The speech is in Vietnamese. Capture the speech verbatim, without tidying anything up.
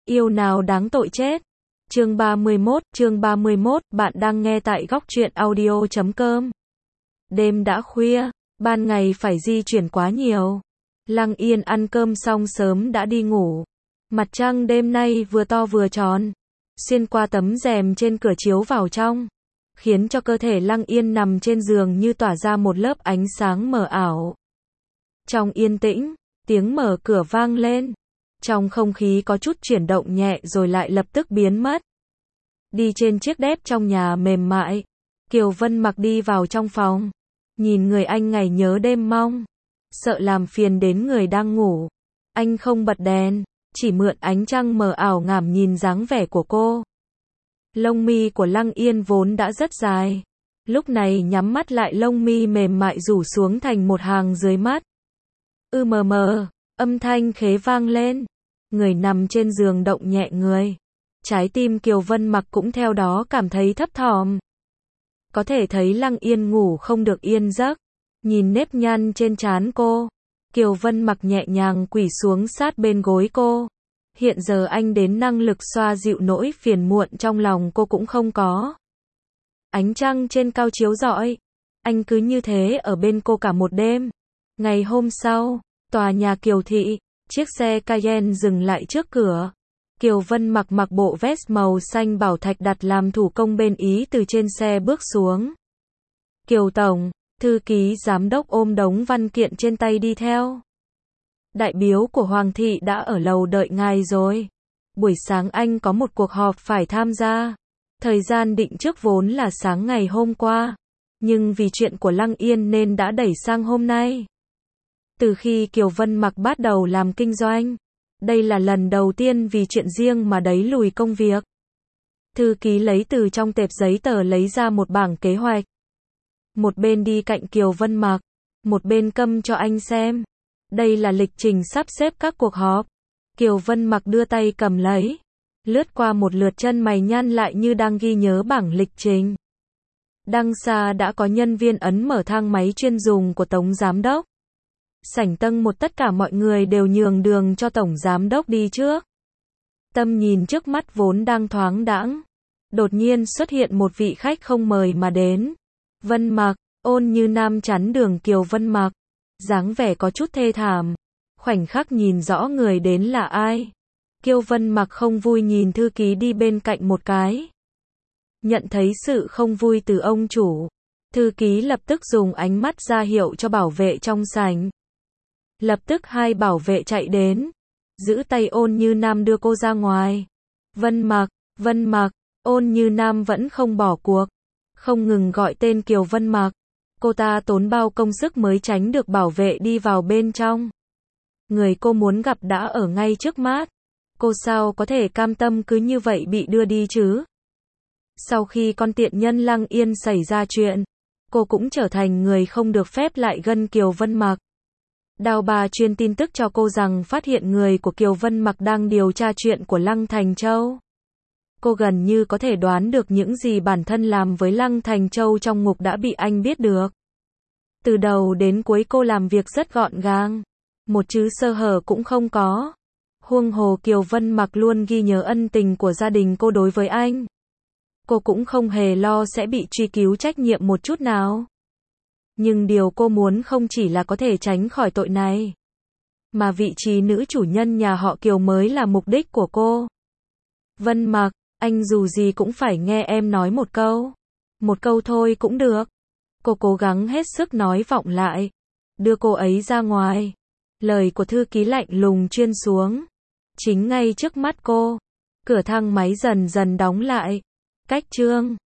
Yêu nào đáng tội chết. Chương ba mươi mốt, chương ba mươi mốt, bạn đang nghe tại góc truyện audio chấm com. Đêm đã khuya, ban ngày phải di chuyển quá nhiều. Lăng Yên ăn cơm xong sớm đã đi ngủ. Mặt trăng đêm nay vừa to vừa tròn, xuyên qua tấm rèm trên cửa chiếu vào trong, khiến cho cơ thể Lăng Yên nằm trên giường như tỏa ra một lớp ánh sáng mờ ảo. Trong yên tĩnh, tiếng mở cửa vang lên. Trong không khí có chút chuyển động nhẹ rồi lại lập tức biến mất. Đi trên chiếc đét trong nhà mềm mại, Kiều Vân Mặc đi vào trong phòng. Nhìn người anh ngày nhớ đêm mong, sợ làm phiền đến người đang ngủ. Anh không bật đèn, chỉ mượn ánh trăng mờ ảo ngảm nhìn dáng vẻ của cô. Lông mi của Lăng Yên vốn đã rất dài, lúc này nhắm mắt lại lông mi mềm mại rủ xuống thành một hàng dưới mắt. Ư mờ mờ, âm thanh khế vang lên. Người nằm trên giường động nhẹ người. Trái tim Kiều Vân Mặc cũng theo đó cảm thấy thấp thỏm. Có thể thấy Lăng Yên ngủ không được yên giấc. Nhìn nếp nhăn trên trán cô, Kiều Vân Mặc nhẹ nhàng quỳ xuống sát bên gối cô. Hiện giờ anh đến năng lực xoa dịu nỗi phiền muộn trong lòng cô cũng không có. Ánh trăng trên cao chiếu rọi, anh cứ như thế ở bên cô cả một đêm. Ngày hôm sau, tòa nhà Kiều Thị, chiếc xe Cayenne dừng lại trước cửa. Kiều Vân Mặc mặc bộ vest màu xanh bảo thạch đặt làm thủ công bên Ý từ trên xe bước xuống. Kiều Tổng, thư ký giám đốc ôm đống văn kiện trên tay đi theo. Đại biếu của Hoàng thị đã ở lầu đợi ngài rồi. Buổi sáng anh có một cuộc họp phải tham gia. Thời gian định trước vốn là sáng ngày hôm qua, nhưng vì chuyện của Lăng Yên nên đã đẩy sang hôm nay. Từ khi Kiều Vân Mặc bắt đầu làm kinh doanh, đây là lần đầu tiên vì chuyện riêng mà đẩy lùi công việc. Thư ký lấy từ trong tệp giấy tờ lấy ra một bảng kế hoạch. Một bên đi cạnh Kiều Vân Mặc, một bên câm cho anh xem. Đây là lịch trình sắp xếp các cuộc họp. Kiều Vân Mặc đưa tay cầm lấy, lướt qua một lượt chân mày nhăn lại như đang ghi nhớ bảng lịch trình. Đằng xa đã có nhân viên ấn mở thang máy chuyên dùng của Tổng Giám đốc. Sảnh tầng một tất cả mọi người đều nhường đường cho Tổng Giám đốc đi trước. Tâm nhìn trước mắt vốn đang thoáng đãng, đột nhiên xuất hiện một vị khách không mời mà đến. Vân Mặc, Ôn Như Nam chắn đường Kiều Vân Mặc, dáng vẻ có chút thê thảm. Khoảnh khắc nhìn rõ người đến là ai, Kiều Vân Mặc không vui nhìn thư ký đi bên cạnh một cái. Nhận thấy sự không vui từ ông chủ, thư ký lập tức dùng ánh mắt ra hiệu cho bảo vệ trong sảnh. Lập tức hai bảo vệ chạy đến, giữ tay Ôn Như Nam đưa cô ra ngoài. Vân Mặc, Vân Mặc, Ôn Như Nam vẫn không bỏ cuộc, không ngừng gọi tên Kiều Vân Mặc. Cô ta tốn bao công sức mới tránh được bảo vệ đi vào bên trong. Người cô muốn gặp đã ở ngay trước mắt. Cô sao có thể cam tâm cứ như vậy bị đưa đi chứ? Sau khi con tiện nhân Lăng Yên xảy ra chuyện, cô cũng trở thành người không được phép lại gần Kiều Vân Mặc. Đào Bà truyền tin tức cho cô rằng phát hiện người của Kiều Vân Mặc đang điều tra chuyện của Lăng Thành Châu. Cô gần như có thể đoán được những gì bản thân làm với Lăng Thành Châu trong ngục đã bị anh biết được. Từ đầu đến cuối cô làm việc rất gọn gàng, một chữ sơ hở cũng không có. Huống hồ Kiều Vân Mặc luôn ghi nhớ ân tình của gia đình cô đối với anh. Cô cũng không hề lo sẽ bị truy cứu trách nhiệm một chút nào. Nhưng điều cô muốn không chỉ là có thể tránh khỏi tội này, mà vị trí nữ chủ nhân nhà họ Kiều mới là mục đích của cô. Vân Mặc, anh dù gì cũng phải nghe em nói một câu. Một câu thôi cũng được. Cô cố gắng hết sức nói vọng lại, đưa cô ấy ra ngoài. Lời của thư ký lạnh lùng chuyên xuống. Chính ngay trước mắt cô, cửa thang máy dần dần đóng lại. Cách chương